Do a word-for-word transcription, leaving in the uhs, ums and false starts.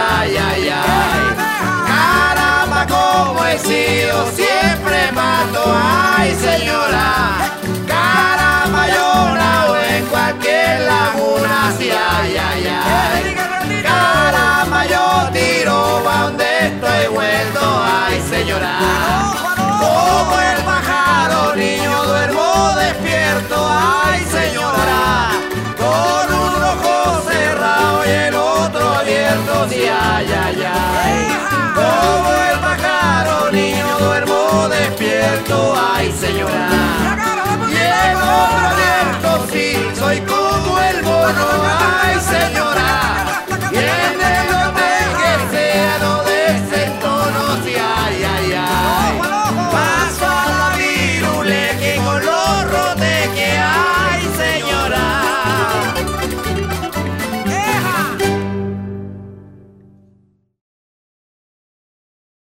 ay, ay, ay. Caramba, como he sido, siempre mato, ay, señora. Caramba, yo nado en cualquier laguna, así, ay, ay, ay. Caramba, yo tiro pa' donde estoy vuelto, ay, señora. Como el pájaro, niño, duermo despierto, ay, señora. Con un ojo cerrado y el otro abierto, sí, ay, ay, ay. Como el pájaro, niño, duermo despierto, ay, señora. Y el otro abierto, sí, soy como